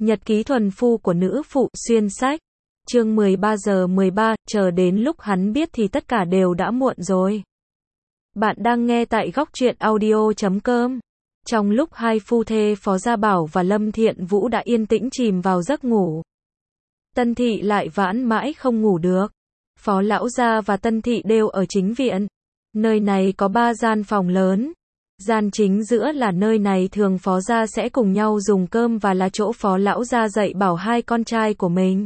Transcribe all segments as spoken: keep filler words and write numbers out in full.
Nhật ký thuần phu của nữ phụ xuyên sách. Chương mười ba giờ mười ba, chờ đến lúc hắn biết thì tất cả đều đã muộn rồi. Bạn đang nghe tại góc truyện audio chấm com. Trong lúc hai phu thê Phó Gia Bảo và Lâm Thiện Vũ đã yên tĩnh chìm vào giấc ngủ, Tân Thị lại vãn mãi không ngủ được. Phó Lão Gia và Tân Thị đều ở chính viện. Nơi này có ba gian phòng lớn. Gian chính giữa là nơi này thường Phó Gia sẽ cùng nhau dùng cơm và là chỗ Phó Lão Gia dạy bảo hai con trai của mình.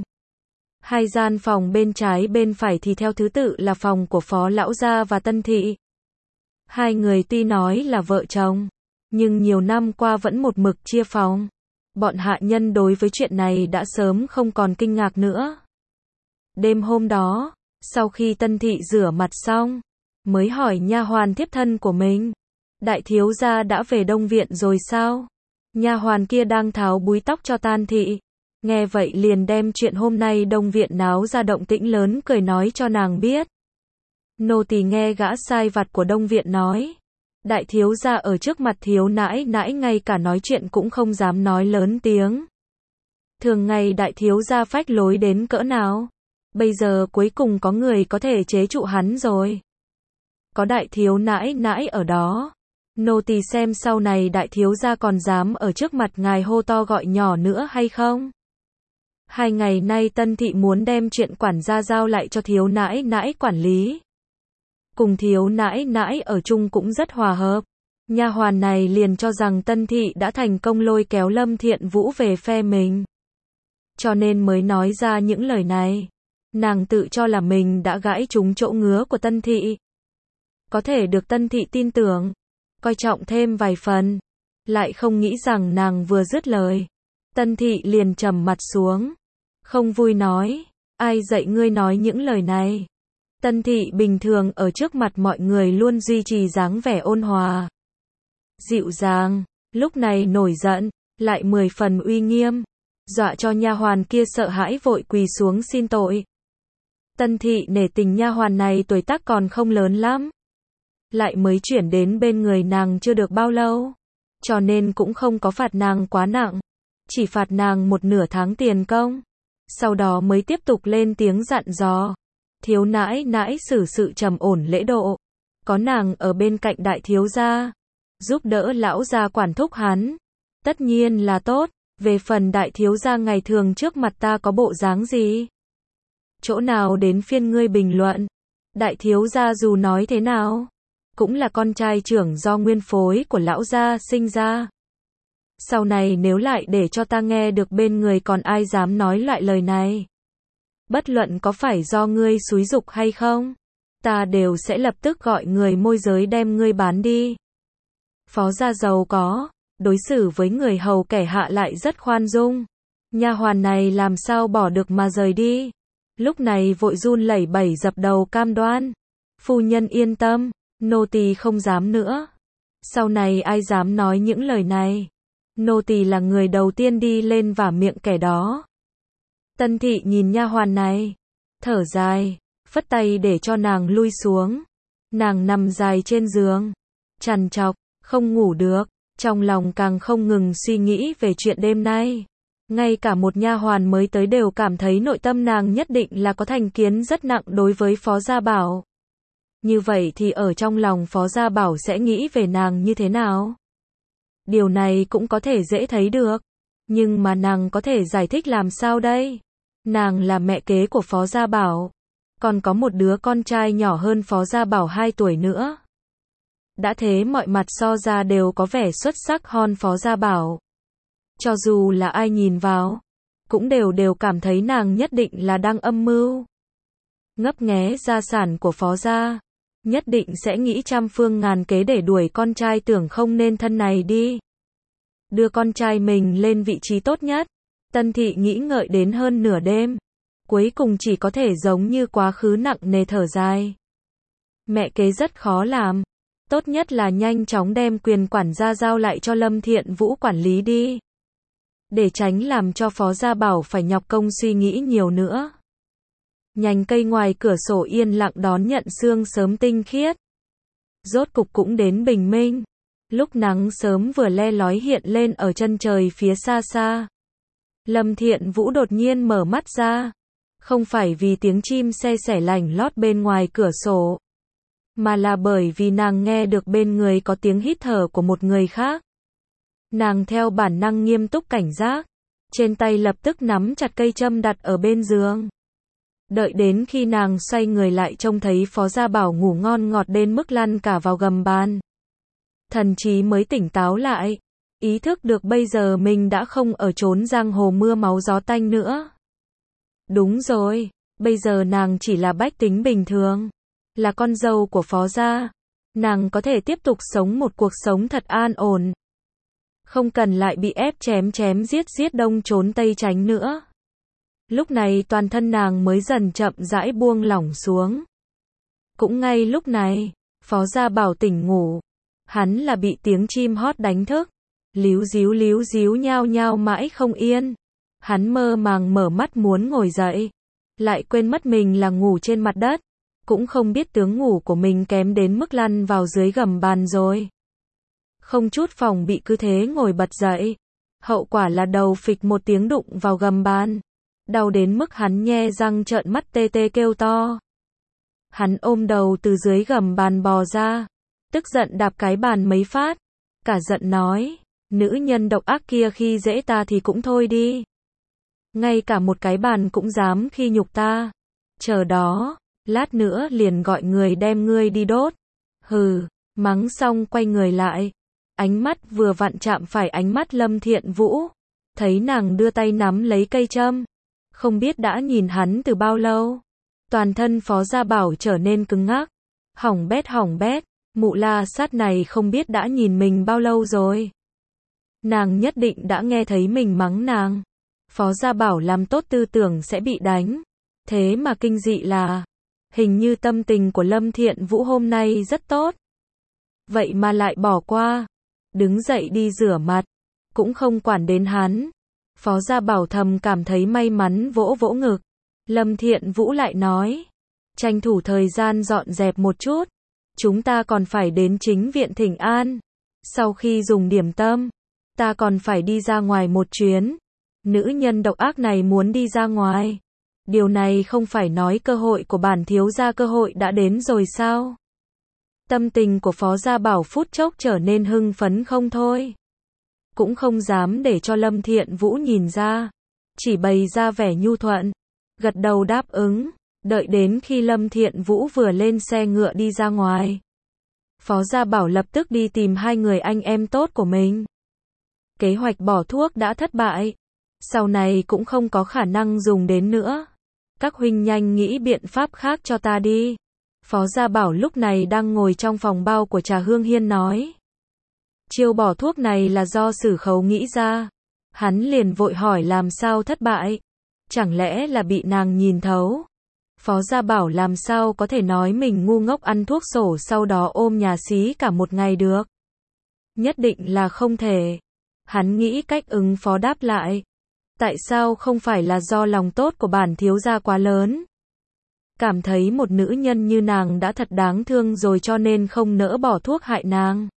Hai gian phòng bên trái bên phải thì theo thứ tự là phòng của Phó Lão Gia và Tân Thị. Hai người tuy nói là vợ chồng, nhưng nhiều năm qua vẫn một mực chia phòng. Bọn hạ nhân đối với chuyện này đã sớm không còn kinh ngạc nữa. Đêm hôm đó, sau khi Tân Thị rửa mặt xong, mới hỏi nha hoàn thiếp thân của mình: đại thiếu gia đã về Đông Viện rồi sao? Nha hoàn kia đang tháo búi tóc cho Tân Thị, nghe vậy liền đem chuyện hôm nay Đông Viện náo ra động tĩnh lớn cười nói cho nàng biết. Nô tỳ nghe gã sai vặt của Đông Viện nói, đại thiếu gia ở trước mặt thiếu nãi nãi ngay cả nói chuyện cũng không dám nói lớn tiếng. Thường ngày đại thiếu gia phách lối đến cỡ nào, bây giờ cuối cùng có người có thể chế trụ hắn rồi. Có đại thiếu nãi nãi ở đó, nô tỳ xem sau này đại thiếu gia còn dám ở trước mặt ngài hô to gọi nhỏ nữa hay không. Hai ngày nay Tân Thị muốn đem chuyện quản gia giao lại cho thiếu nãi nãi quản lý. Cùng thiếu nãi nãi ở chung cũng rất hòa hợp. Nha hoàn này liền cho rằng Tân Thị đã thành công lôi kéo Lâm Thiện Vũ về phe mình, cho nên mới nói ra những lời này. Nàng tự cho là mình đã gãi trúng chỗ ngứa của Tân Thị, có thể được Tân Thị tin tưởng, coi trọng thêm vài phần. Lại không nghĩ rằng nàng vừa dứt lời, Tân Thị liền trầm mặt xuống, không vui nói: ai dạy ngươi nói những lời này? Tân Thị bình thường ở trước mặt mọi người luôn duy trì dáng vẻ ôn hòa, dịu dàng, lúc này nổi giận, lại mười phần uy nghiêm, dọa cho nha hoàn kia sợ hãi vội quỳ xuống xin tội. Tân Thị nể tình nha hoàn này tuổi tác còn không lớn lắm, lại mới chuyển đến bên người nàng chưa được bao lâu, cho nên cũng không có phạt nàng quá nặng, chỉ phạt nàng một nửa tháng tiền công. Sau đó mới tiếp tục lên tiếng dặn dò: thiếu nãi nãi xử sự trầm ổn lễ độ, có nàng ở bên cạnh đại thiếu gia, giúp đỡ lão gia quản thúc hắn, tất nhiên là tốt. Về phần đại thiếu gia ngày thường trước mặt ta có bộ dáng gì, chỗ nào đến phiên ngươi bình luận. Đại thiếu gia dù nói thế nào, cũng là con trai trưởng do nguyên phối của lão gia sinh ra. Sau này nếu lại để cho ta nghe được bên người còn ai dám nói loại lời này, bất luận có phải do ngươi xúi giục hay không, ta đều sẽ lập tức gọi người môi giới đem ngươi bán đi. Phó gia giàu có, đối xử với người hầu kẻ hạ lại rất khoan dung. Nha hoàn này làm sao bỏ được mà rời đi. Lúc này vội run lẩy bẩy dập đầu cam đoan: phu nhân yên tâm, nô tỳ không dám nữa. Sau này ai dám nói những lời này, nô tỳ là người đầu tiên đi lên vả miệng kẻ đó. Tân Thị nhìn nha hoàn này, thở dài, phất tay để cho nàng lui xuống. Nàng nằm dài trên giường, trằn trọc, không ngủ được, trong lòng càng không ngừng suy nghĩ về chuyện đêm nay. Ngay cả một nha hoàn mới tới đều cảm thấy nội tâm nàng nhất định là có thành kiến rất nặng đối với Phó Gia Bảo. Như vậy thì ở trong lòng Phó Gia Bảo sẽ nghĩ về nàng như thế nào? Điều này cũng có thể dễ thấy được, nhưng mà nàng có thể giải thích làm sao đây? Nàng là mẹ kế của Phó Gia Bảo, còn có một đứa con trai nhỏ hơn Phó Gia Bảo hai tuổi nữa. Đã thế mọi mặt so ra đều có vẻ xuất sắc hơn Phó Gia Bảo. Cho dù là ai nhìn vào, cũng đều đều cảm thấy nàng nhất định là đang âm mưu, ngấp nghé gia sản của Phó Gia, nhất định sẽ nghĩ trăm phương ngàn kế để đuổi con trai tưởng không nên thân này đi, đưa con trai mình lên vị trí tốt nhất. Tân Thị nghĩ ngợi đến hơn nửa đêm, cuối cùng chỉ có thể giống như quá khứ nặng nề thở dài. Mẹ kế rất khó làm, tốt nhất là nhanh chóng đem quyền quản gia giao lại cho Lâm Thiện Vũ quản lý đi, để tránh làm cho Phó Gia Bảo phải nhọc công suy nghĩ nhiều nữa. Nhành cây ngoài cửa sổ yên lặng đón nhận sương sớm tinh khiết. Rốt cục cũng đến bình minh. Lúc nắng sớm vừa le lói hiện lên ở chân trời phía xa xa. Lâm Thiện Vũ đột nhiên mở mắt ra. Không phải vì tiếng chim se sẻ lảnh lót bên ngoài cửa sổ, mà là bởi vì nàng nghe được bên người có tiếng hít thở của một người khác. Nàng theo bản năng nghiêm túc cảnh giác, trên tay lập tức nắm chặt cây châm đặt ở bên giường. Đợi đến khi nàng xoay người lại trông thấy Phó Gia Bảo ngủ ngon ngọt đến mức lăn cả vào gầm bàn. Thần trí mới tỉnh táo lại, ý thức được bây giờ mình đã không ở chốn giang hồ mưa máu gió tanh nữa. Đúng rồi, bây giờ nàng chỉ là bách tính bình thường, là con dâu của Phó Gia. Nàng có thể tiếp tục sống một cuộc sống thật an ổn, không cần lại bị ép chém chém giết giết đông trốn tây tránh nữa. Lúc này toàn thân nàng mới dần chậm rãi buông lỏng xuống. Cũng ngay lúc này, Phó Gia Bảo tỉnh ngủ. Hắn là bị tiếng chim hót đánh thức, líu díu líu díu nhao nhao mãi không yên. Hắn mơ màng mở mắt muốn ngồi dậy, lại quên mất mình là ngủ trên mặt đất, cũng không biết tướng ngủ của mình kém đến mức lăn vào dưới gầm bàn rồi. Không chút phòng bị cứ thế ngồi bật dậy, hậu quả là đầu phịch một tiếng đụng vào gầm bàn, đau đến mức hắn nhe răng trợn mắt tê tê kêu to. Hắn ôm đầu từ dưới gầm bàn bò ra, tức giận đạp cái bàn mấy phát, cả giận nói, nữ nhân độc ác kia khi dễ ta thì cũng thôi đi, ngay cả một cái bàn cũng dám khi nhục ta, chờ đó, lát nữa liền gọi người đem ngươi đi đốt. Hừ, mắng xong quay người lại, ánh mắt vừa vặn chạm phải ánh mắt Lâm Thiện Vũ, thấy nàng đưa tay nắm lấy cây châm, không biết đã nhìn hắn từ bao lâu. Toàn thân Phó Gia Bảo trở nên cứng ngắc, hỏng bét hỏng bét, mụ la sát này không biết đã nhìn mình bao lâu rồi. Nàng nhất định đã nghe thấy mình mắng nàng. Phó Gia Bảo làm tốt tư tưởng sẽ bị đánh, thế mà kinh dị là, hình như tâm tình của Lâm Thiện Vũ hôm nay rất tốt, vậy mà lại bỏ qua, đứng dậy đi rửa mặt, cũng không quản đến hắn. Phó Gia Bảo thầm cảm thấy may mắn vỗ vỗ ngực. Lâm Thiện Vũ lại nói, tranh thủ thời gian dọn dẹp một chút, chúng ta còn phải đến chính viện thỉnh an. Sau khi dùng điểm tâm, ta còn phải đi ra ngoài một chuyến. Nữ nhân độc ác này muốn đi ra ngoài. Điều này không phải nói cơ hội của bản thiếu gia cơ hội đã đến rồi sao? Tâm tình của Phó Gia Bảo phút chốc trở nên hưng phấn không thôi. Cũng không dám để cho Lâm Thiện Vũ nhìn ra, chỉ bày ra vẻ nhu thuận, gật đầu đáp ứng. Đợi đến khi Lâm Thiện Vũ vừa lên xe ngựa đi ra ngoài, Phó Gia Bảo lập tức đi tìm hai người anh em tốt của mình. Kế hoạch bỏ thuốc đã thất bại, sau này cũng không có khả năng dùng đến nữa. Các huynh nhanh nghĩ biện pháp khác cho ta đi. Phó Gia Bảo lúc này đang ngồi trong phòng bao của Trà Hương Hiên nói. Chiêu bỏ thuốc này là do Sử Khấu nghĩ ra. Hắn liền vội hỏi làm sao thất bại. Chẳng lẽ là bị nàng nhìn thấu? Phó Gia Bảo làm sao có thể nói mình ngu ngốc ăn thuốc sổ sau đó ôm nhà xí cả một ngày được. Nhất định là không thể. Hắn nghĩ cách ứng phó đáp lại. Tại sao không phải là do lòng tốt của bản thiếu gia quá lớn? Cảm thấy một nữ nhân như nàng đã thật đáng thương rồi cho nên không nỡ bỏ thuốc hại nàng.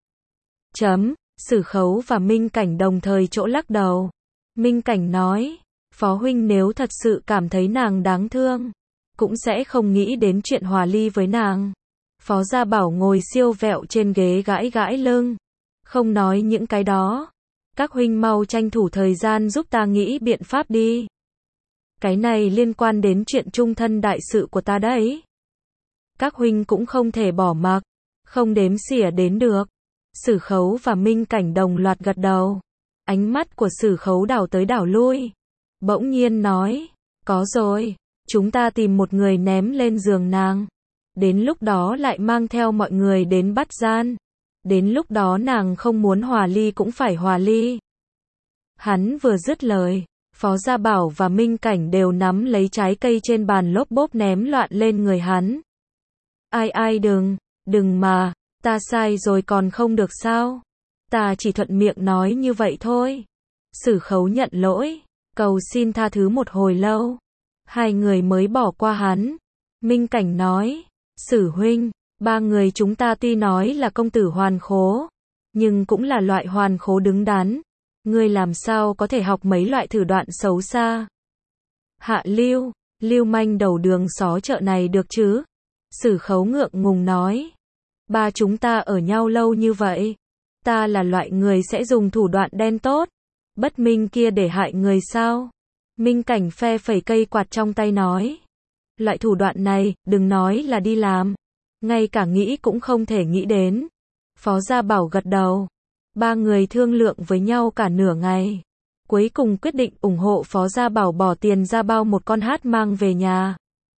Chấm, Sử Khấu và Minh Cảnh đồng thời chỗ lắc đầu. Minh Cảnh nói, Phó huynh nếu thật sự cảm thấy nàng đáng thương, cũng sẽ không nghĩ đến chuyện hòa ly với nàng. Phó Gia Bảo ngồi siêu vẹo trên ghế gãi gãi lưng. Không nói những cái đó. Các huynh mau tranh thủ thời gian giúp ta nghĩ biện pháp đi. Cái này liên quan đến chuyện chung thân đại sự của ta đấy. Các huynh cũng không thể bỏ mặc, không đếm xỉa đến được. Sử Khấu và Minh Cảnh đồng loạt gật đầu. Ánh mắt của Sử Khấu đảo tới đảo lui. Bỗng nhiên nói, có rồi, chúng ta tìm một người ném lên giường nàng. Đến lúc đó lại mang theo mọi người đến bắt gian. Đến lúc đó nàng không muốn hòa ly cũng phải hòa ly. Hắn vừa dứt lời, Phó Gia Bảo và Minh Cảnh đều nắm lấy trái cây trên bàn lốp bốp ném loạn lên người hắn. Ai ai đừng, đừng mà, ta sai rồi còn không được sao? Ta chỉ thuận miệng nói như vậy thôi. Sử Khấu nhận lỗi, cầu xin tha thứ một hồi lâu. Hai người mới bỏ qua hắn. Minh Cảnh nói, Sử huynh, ba người chúng ta tuy nói là công tử hoàn khố, nhưng cũng là loại hoàn khố đứng đắn. Ngươi làm sao có thể học mấy loại thủ đoạn xấu xa? Hạ lưu, lưu manh đầu đường xó chợ này được chứ? Sử Khấu ngượng ngùng nói. Ba chúng ta ở nhau lâu như vậy. Ta là loại người sẽ dùng thủ đoạn đen tốt. Bất minh kia để hại người sao? Minh Cảnh phe phẩy cây quạt trong tay nói. Loại thủ đoạn này, đừng nói là đi làm. Ngay cả nghĩ cũng không thể nghĩ đến. Phó Gia Bảo gật đầu. Ba người thương lượng với nhau cả nửa ngày. Cuối cùng quyết định ủng hộ Phó Gia Bảo bỏ tiền ra bao một con hát mang về nhà.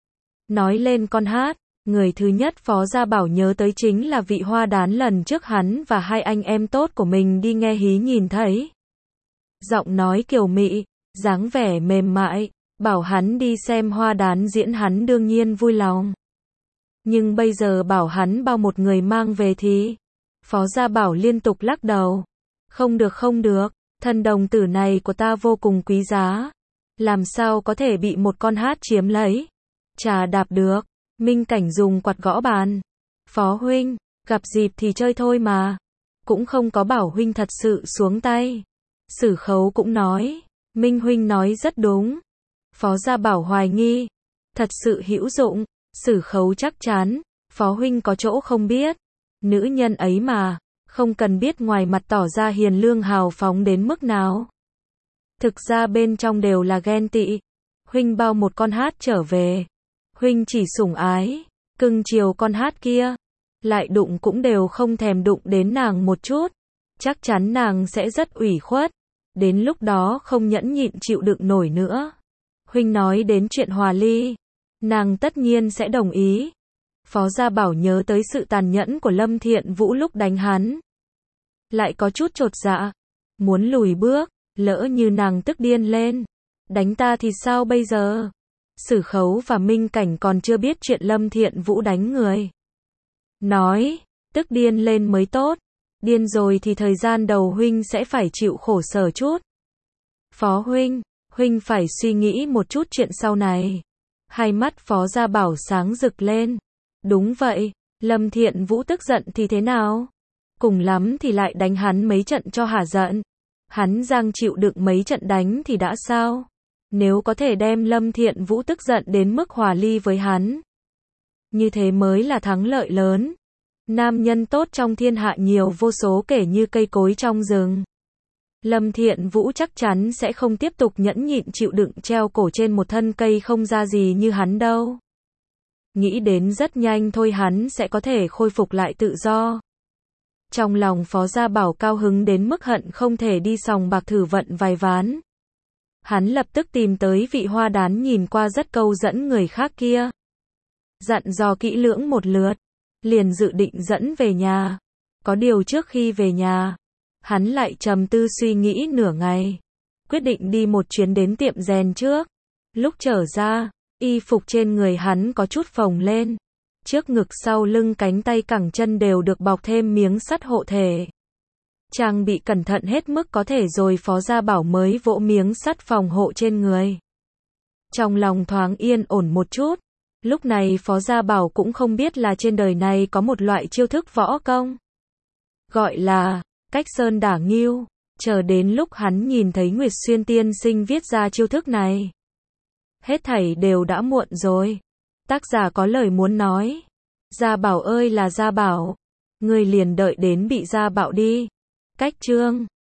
Nói lên con hát, người thứ nhất Phó Gia Bảo nhớ tới chính là vị hoa đán lần trước hắn và hai anh em tốt của mình đi nghe hí nhìn thấy. Giọng nói kiều mị, dáng vẻ mềm mại, bảo hắn đi xem hoa đán diễn hắn đương nhiên vui lòng. Nhưng bây giờ bảo hắn bao một người mang về thì... Phó Gia Bảo liên tục lắc đầu. Không được không được, thân đồng tử này của ta vô cùng quý giá. Làm sao có thể bị một con hát chiếm lấy? Chà đạp được. Minh Cảnh dùng quạt gõ bàn. Phó huynh, gặp dịp thì chơi thôi mà. Cũng không có bảo huynh thật sự xuống tay. Sử Khấu cũng nói. Minh huynh nói rất đúng. Phó Gia Bảo hoài nghi. Thật sự hữu dụng. Sử Khấu chắc chắn. Phó huynh có chỗ không biết. Nữ nhân ấy mà, không cần biết ngoài mặt tỏ ra hiền lương hào phóng đến mức nào. Thực ra bên trong đều là ghen tị. Huynh bao một con hát trở về. Huynh chỉ sủng ái, cưng chiều con hát kia. Lại đụng cũng đều không thèm đụng đến nàng một chút. Chắc chắn nàng sẽ rất ủy khuất. Đến lúc đó không nhẫn nhịn chịu đựng nổi nữa. Huynh nói đến chuyện hòa ly. Nàng tất nhiên sẽ đồng ý. Phó Gia Bảo nhớ tới sự tàn nhẫn của Lâm Thiện Vũ lúc đánh hắn. Lại có chút chột dạ. Muốn lùi bước, lỡ như nàng tức điên lên. Đánh ta thì sao bây giờ? Sử Khấu và Minh Cảnh còn chưa biết chuyện Lâm Thiện Vũ đánh người. Nói, tức điên lên mới tốt. Điên rồi thì thời gian đầu huynh sẽ phải chịu khổ sở chút. Phó huynh, huynh phải suy nghĩ một chút chuyện sau này. Hai mắt Phó Gia Bảo sáng rực lên. Đúng vậy, Lâm Thiện Vũ tức giận thì thế nào? Cùng lắm thì lại đánh hắn mấy trận cho hả giận. Hắn giang chịu đựng mấy trận đánh thì đã sao? Nếu có thể đem Lâm Thiện Vũ tức giận đến mức hòa ly với hắn. Như thế mới là thắng lợi lớn. Nam nhân tốt trong thiên hạ nhiều vô số kể như cây cối trong rừng. Lâm Thiện Vũ chắc chắn sẽ không tiếp tục nhẫn nhịn chịu đựng treo cổ trên một thân cây không ra gì như hắn đâu. Nghĩ đến rất nhanh thôi hắn sẽ có thể khôi phục lại tự do. Trong lòng Phó Gia Bảo cao hứng đến mức hận không thể đi sòng bạc thử vận vài ván. Hắn lập tức tìm tới vị hoa đán nhìn qua rất câu dẫn người khác kia. Dặn dò kỹ lưỡng một lượt. Liền dự định dẫn về nhà. Có điều trước khi về nhà, hắn lại trầm tư suy nghĩ nửa ngày. Quyết định đi một chuyến đến tiệm rèn trước. Lúc trở ra, y phục trên người hắn có chút phồng lên. Trước ngực sau lưng cánh tay cẳng chân đều được bọc thêm miếng sắt hộ thể. Trang bị cẩn thận hết mức có thể rồi Phó Gia Bảo mới vỗ miếng sắt phòng hộ trên người. Trong lòng thoáng yên ổn một chút. Lúc này Phó Gia Bảo cũng không biết là trên đời này có một loại chiêu thức võ công. Gọi là, cách sơn đả ngưu. Chờ đến lúc hắn nhìn thấy Nguyệt Xuyên tiên sinh viết ra chiêu thức này. Hết thảy đều đã muộn rồi. Tác giả có lời muốn nói. Gia Bảo ơi là Gia Bảo. Ngươi liền đợi đến bị Gia Bảo đi. Cách chương